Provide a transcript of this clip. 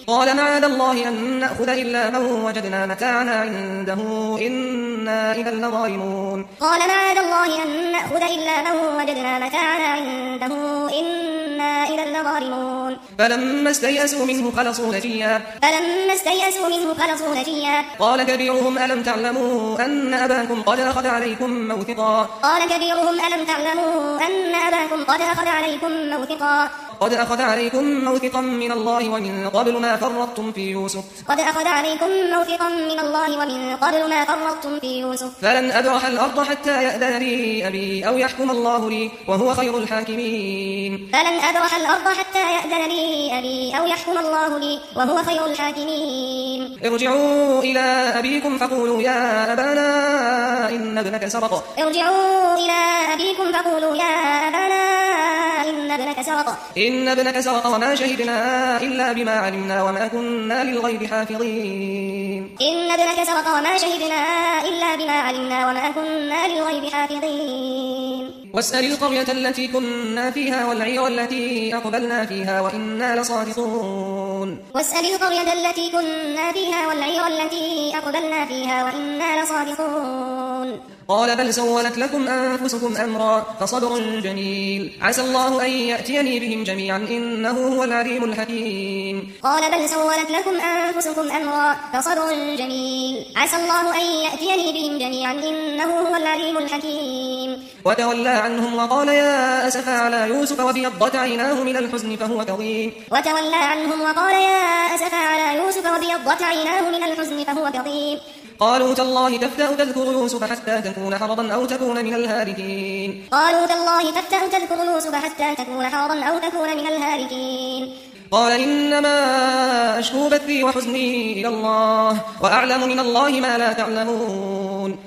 قال معاذ الله أن نأخذ إلا من وجدنا متاعنا عنده إنا إذا لظالمون. قال معاذ الله أن نأخذ إلا من وجدنا متاعنا عنده إنا إذا لظالمون. فلما استيئسوا منه خلصوا نجيا قال كبيرهم ألم تعلموا أن أباكم قد أخذ عليكم موثقا من الله ومن قبل ما فرطتم في يوسف فلن أبرح الأرض حتى يأذن لي أبي أو يحكم الله لي وهو خير الحاكمين. ارجعوا إلى أبيكم فقولوا يا أبانا إن ابنك سرق وما شهدنا إلا بما علمنا وما كنا للغيب حافظين. واسأل القرية التي كنا فيها والعير التي أقبلنا فيها وإنا لصادقون. قال بل سولت لكم أنفسكم أمرا فصبر جميل عسى الله أن يأتيني بهم جميعا إنه هو العليم الحكيم. وتولى عنهم وقال يا أسفا على يوسف وابيضت عيناه من الحزن فهو كظيم. قالوا تالله تفتأ تذكر يوسف حتى تكون حرضا أو تكون من الهالكين. قال إنما أشكو بثي وحزني إلى الله وأعلم من الله ما لا تعلمون.